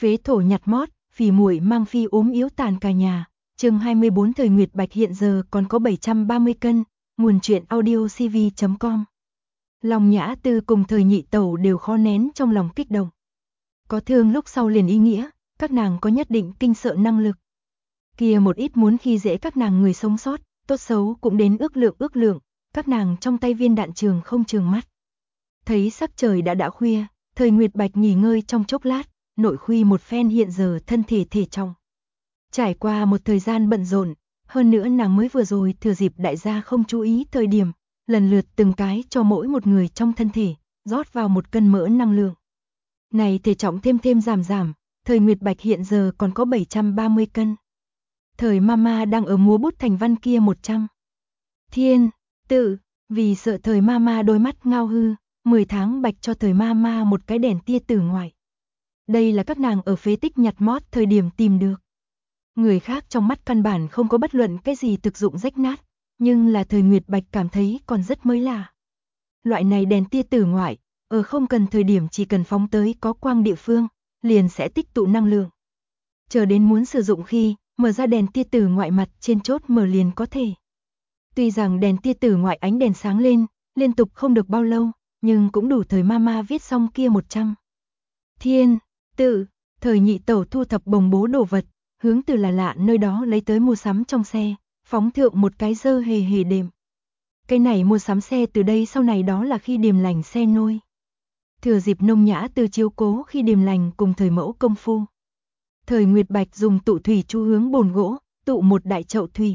phế thổ nhặt mót, phì muội mang phi ốm yếu tàn cả nhà. Chương 24 Thời Nguyệt Bạch hiện giờ còn có 730 cân, nguồn truyện audiocv.com. Long Nhã Tư cùng Thời Nhị Tẩu đều khó nén trong lòng kích động. Có thương lúc sau liền ý nghĩa, các nàng có nhất định kinh sợ năng lực. Kia một ít muốn khi dễ các nàng người sống sót, tốt xấu cũng đến ước lượng, các nàng trong tay viên đạn trường không trường mắt. Thấy sắc trời đã khuya, Thời Nguyệt Bạch nghỉ ngơi trong chốc lát, nội khuy một phen hiện giờ thân thể thể trọng. Trải qua một thời gian bận rộn, hơn nữa nàng mới vừa rồi thừa dịp đại gia không chú ý thời điểm, lần lượt từng cái cho mỗi một người trong thân thể, rót vào 1 cân mỡ năng lượng. Này thể trọng thêm giảm, Thời Nguyệt Bạch hiện giờ còn có 730 cân. Thời Mama đang ở múa bút thành văn kia 100. Thiên, tự, vì sợ Thời Mama đôi mắt ngao hư, 10 tháng Bạch cho Thời Mama một cái đèn tia tử ngoại. Đây là các nàng ở phế tích nhặt mót thời điểm tìm được. Người khác trong mắt căn bản không có bất luận cái gì thực dụng rách nát, nhưng là Thời Nguyệt Bạch cảm thấy còn rất mới lạ. Loại này đèn tia tử ngoại, ở không cần thời điểm chỉ cần phóng tới có quang địa phương, liền sẽ tích tụ năng lượng. Chờ đến muốn sử dụng khi, mở ra đèn tia tử ngoại mặt trên chốt mở liền có thể. Tuy rằng đèn tia tử ngoại ánh đèn sáng lên, liên tục không được bao lâu, nhưng cũng đủ Thời Mama viết xong kia 100. Thiên, tự, Thời Nhị Tẩu thu thập bồng bố đồ vật, hướng từ là lạ nơi đó lấy tới mua sắm trong xe, phóng thượng một cái dơ hề đệm. Cái này mua sắm xe từ đây sau này đó là khi Điềm Lành xe nôi. Thừa dịp Nông Nhã Tư chiếu cố khi Điềm Lành cùng Thời Mẫu công phu. Thời Nguyệt Bạch dùng tụ thủy chu hướng bồn gỗ, tụ một đại chậu thủy.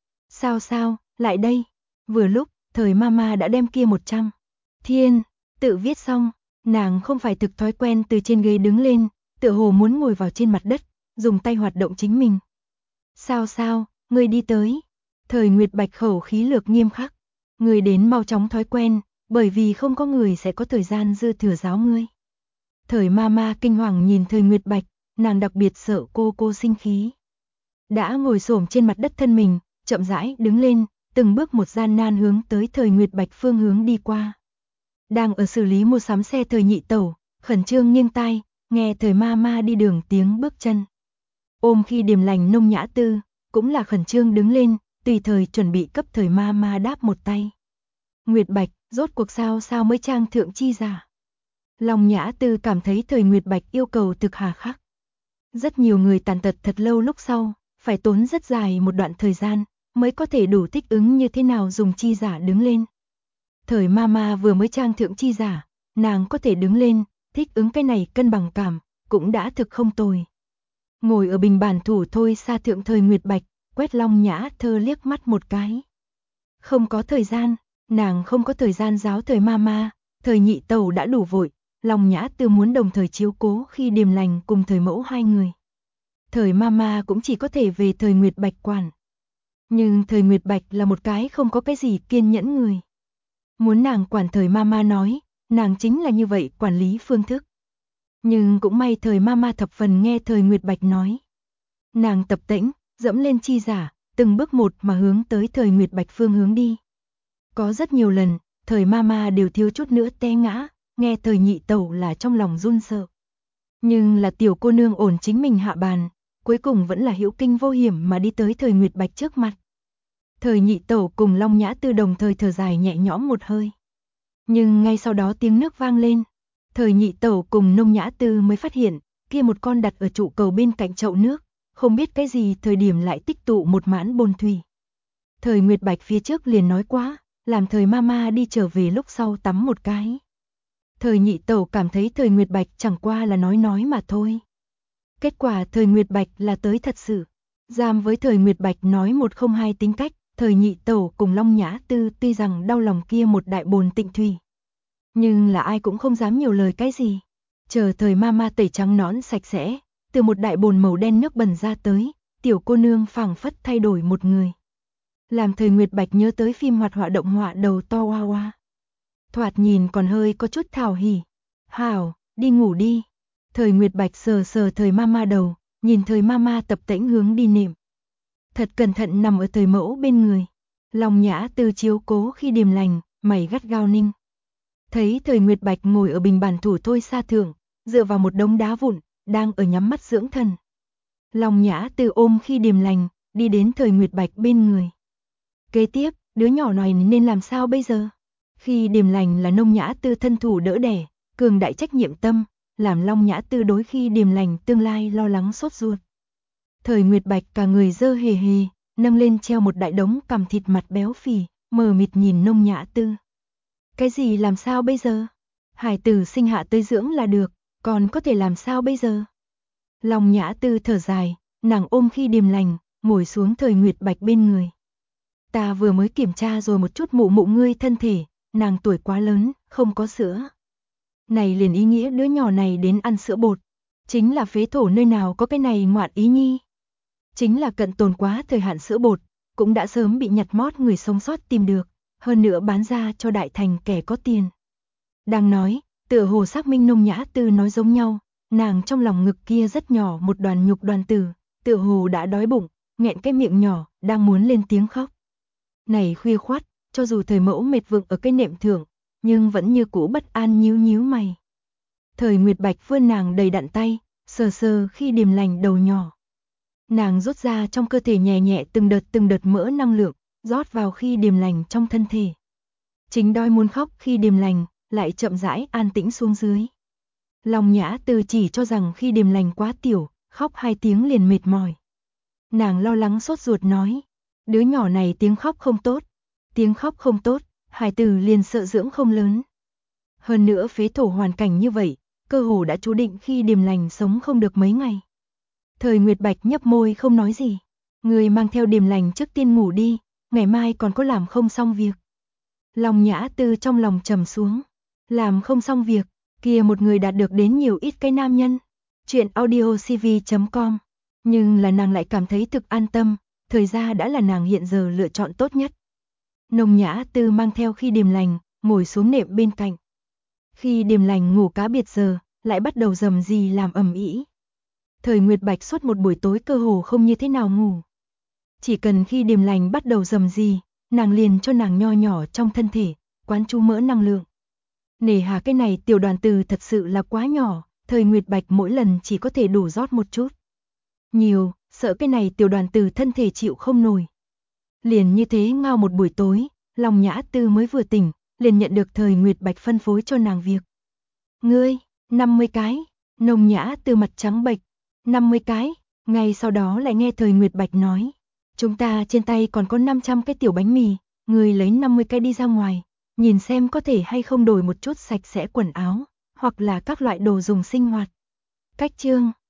Sao, lại đây. Vừa lúc, Thời Mama đã đem kia 100. Thiên, tự viết xong, nàng không phải thực thói quen từ trên ghế đứng lên, tựa hồ muốn ngồi vào trên mặt đất, dùng tay hoạt động chính mình. Sao, ngươi đi tới. Thời Nguyệt Bạch khẩu khí lược nghiêm khắc. Ngươi đến mau chóng thói quen, bởi vì không có người sẽ có thời gian dư thừa giáo ngươi. Thời Mama kinh hoàng nhìn Thời Nguyệt Bạch, nàng đặc biệt sợ cô sinh khí. Đã ngồi xổm trên mặt đất thân mình, chậm rãi đứng lên, từng bước một gian nan hướng tới Thời Nguyệt Bạch phương hướng đi qua. Đang ở xử lý mua sắm xe Thời Nhị Tẩu, khẩn trương nghiêng tai, nghe Thời Mama đi đường tiếng bước chân. Ôm khi Điềm Lành Nông Nhã Tư, cũng là khẩn trương đứng lên, tùy thời chuẩn bị cấp Thời Mama đáp một tay. Nguyệt Bạch, rốt cuộc sao mới trang thượng chi giả. Long Nhã Tư cảm thấy Thời Nguyệt Bạch yêu cầu thực hà khắc. Rất nhiều người tàn tật thật lâu lúc sau, phải tốn rất dài một đoạn thời gian, mới có thể đủ thích ứng như thế nào dùng chi giả đứng lên. Thời Mama vừa mới trang thượng chi giả, nàng có thể đứng lên, thích ứng cái này cân bằng cảm, cũng đã thực không tồi. Ngồi ở bình bàn thủ thôi xa thượng Thời Nguyệt Bạch, quét Long Nhã Thơ liếc mắt một cái. Không có thời gian, nàng không có thời gian giáo Thời Mama, Thời Nhị Tẩu đã đủ vội, Long Nhã Tư muốn đồng thời chiếu cố khi Điềm Lành cùng Thời Mẫu hai người. Thời Mama cũng chỉ có thể về Thời Nguyệt Bạch quản. Nhưng Thời Nguyệt Bạch là một cái không có cái gì kiên nhẫn người. Muốn nàng quản Thời Mama nói, nàng chính là như vậy quản lý phương thức. Nhưng cũng may Thời Mama thập phần nghe Thời Nguyệt Bạch nói. Nàng tập tễnh, dẫm lên chi giả, từng bước một mà hướng tới Thời Nguyệt Bạch phương hướng đi. Có rất nhiều lần, Thời Mama đều thiếu chút nữa té ngã, nghe Thời Nhị Tẩu là trong lòng run sợ. Nhưng là tiểu cô nương ổn chính mình hạ bàn, cuối cùng vẫn là hữu kinh vô hiểm mà đi tới Thời Nguyệt Bạch trước mặt. Thời Nhị Tẩu cùng Long Nhã Tư đồng thời thở dài nhẹ nhõm một hơi. Nhưng ngay sau đó tiếng nước vang lên. Thời Nhị Tẩu cùng Nông Nhã Tư mới phát hiện, kia một con đặt ở trụ cầu bên cạnh chậu nước, không biết cái gì thời điểm lại tích tụ một mãn bồn thủy. Thời Nguyệt Bạch phía trước liền nói quá, làm Thời Mama đi trở về lúc sau tắm một cái. Thời Nhị Tẩu cảm thấy Thời Nguyệt Bạch chẳng qua là nói mà thôi. Kết quả Thời Nguyệt Bạch là tới thật sự. Giam với Thời Nguyệt Bạch nói 102 tính cách, Thời Nhị Tẩu cùng Long Nhã Tư tuy rằng đau lòng kia một đại bồn tịnh thủy. Nhưng là ai cũng không dám nhiều lời cái gì. Chờ Thời Mama tẩy trắng nõn sạch sẽ, từ một đại bồn màu đen nước bẩn ra tới, tiểu cô nương phảng phất thay đổi một người. Làm Thời Nguyệt Bạch nhớ tới phim hoạt họa động họa đầu to hoa hoa. Thoạt nhìn còn hơi có chút thảo hỉ. Hảo, đi ngủ đi. Thời Nguyệt Bạch sờ Thời Mama đầu, nhìn Thời Mama tập tễnh hướng đi nệm. Thật cẩn thận nằm ở Thời Mẫu bên người. Long Nhã Tư chiếu cố khi Điềm Lành, mày gắt gao ninh. Thấy Thời Nguyệt Bạch ngồi ở bình bàn thủ thôi xa thượng, dựa vào một đống đá vụn, đang ở nhắm mắt dưỡng thần. Long Nhã Tư ôm khi Điềm Lành, đi đến Thời Nguyệt Bạch bên người. Kế tiếp, đứa nhỏ này nên làm sao bây giờ? Khi Điềm Lành là Nông Nhã Tư thân thủ đỡ đẻ, cường đại trách nhiệm tâm, làm Long Nhã Tư đối khi Điềm Lành tương lai lo lắng sốt ruột. Thời Nguyệt Bạch cả người dơ hề hề, nâng lên treo một đại đống cằm thịt mặt béo phì, mờ mịt nhìn Nông Nhã Tư. Cái gì làm sao bây giờ? Hải tử sinh hạ tới dưỡng là được, còn có thể làm sao bây giờ? Long Nhã Tư thở dài, nàng ôm khi Điềm Lành, ngồi xuống Thời Nguyệt Bạch bên người. Ta vừa mới kiểm tra rồi một chút mụ mụ ngươi thân thể, nàng tuổi quá lớn, không có sữa. Này liền ý nghĩa đứa nhỏ này đến ăn sữa bột, chính là phế thổ nơi nào có cái này ngoạn ý nhi. Chính là cận tồn quá thời hạn sữa bột, cũng đã sớm bị nhặt mót người sống sót tìm được, hơn nữa bán ra cho đại thành kẻ có tiền. Đang nói, tựa hồ xác minh Nông Nhã Tư nói giống nhau, nàng trong lòng ngực kia rất nhỏ một đoàn nhục đoàn tử, tựa hồ đã đói bụng, nghẹn cái miệng nhỏ, đang muốn lên tiếng khóc. Này khuya khoắt, cho dù Thời Mẫu mệt vựng ở cái nệm thượng, nhưng vẫn như cũ bất an nhíu nhíu mày. Thời Nguyệt Bạch vươn nàng đầy đặn tay, sờ sờ khi Điềm Lành đầu nhỏ. Nàng rút ra trong cơ thể nhẹ nhẹ từng đợt mỡ năng lượng, rót vào khi Điềm Lành trong thân thể. Chính đói muốn khóc khi Điềm Lành, lại chậm rãi an tĩnh xuống dưới. Long Nhã Tư chỉ cho rằng khi Điềm Lành quá tiểu, khóc 2 tiếng liền mệt mỏi. Nàng lo lắng sốt ruột nói, đứa nhỏ này tiếng khóc không tốt, hài tử liền sợ dưỡng không lớn. Hơn nữa phế thổ hoàn cảnh như vậy, cơ hồ đã chú định khi Điềm Lành sống không được mấy ngày. Thời Nguyệt Bạch nhấp môi không nói gì. Người mang theo Điềm Lành trước tiên ngủ đi, ngày mai còn có làm không xong việc. Long Nhã Tư trong lòng trầm xuống. Làm không xong việc, kia một người đạt được đến nhiều ít cái nam nhân. Chuyện audiocv.com. Nhưng là nàng lại cảm thấy thực an tâm, thời gian đã là nàng hiện giờ lựa chọn tốt nhất. Nông Nhã Tư mang theo khi Điềm Lành, ngồi xuống nệm bên cạnh. Khi Điềm Lành ngủ cá biệt giờ, lại bắt đầu rầm rì làm ầm ĩ. Thời Nguyệt Bạch suốt một buổi tối cơ hồ không như thế nào ngủ. Chỉ cần khi Điềm Lành bắt đầu rầm rì, nàng liền cho nàng nho nhỏ trong thân thể, quán chú mỡ năng lượng. Nề hà cái này tiểu đoàn từ thật sự là quá nhỏ, Thời Nguyệt Bạch mỗi lần chỉ có thể đủ rót một chút. Nhiều, sợ cái này tiểu đoàn từ thân thể chịu không nổi. Liền như thế ngao một buổi tối, Long Nhã Tư mới vừa tỉnh, liền nhận được Thời Nguyệt Bạch phân phối cho nàng việc. Ngươi, 50 cái, Nông Nhã Tư mặt trắng bệch, 50 cái, ngay sau đó lại nghe Thời Nguyệt Bạch nói. Chúng ta trên tay còn có 500 cái tiểu bánh mì, ngươi lấy 50 cái đi ra ngoài, nhìn xem có thể hay không đổi một chút sạch sẽ quần áo, hoặc là các loại đồ dùng sinh hoạt. Cách chương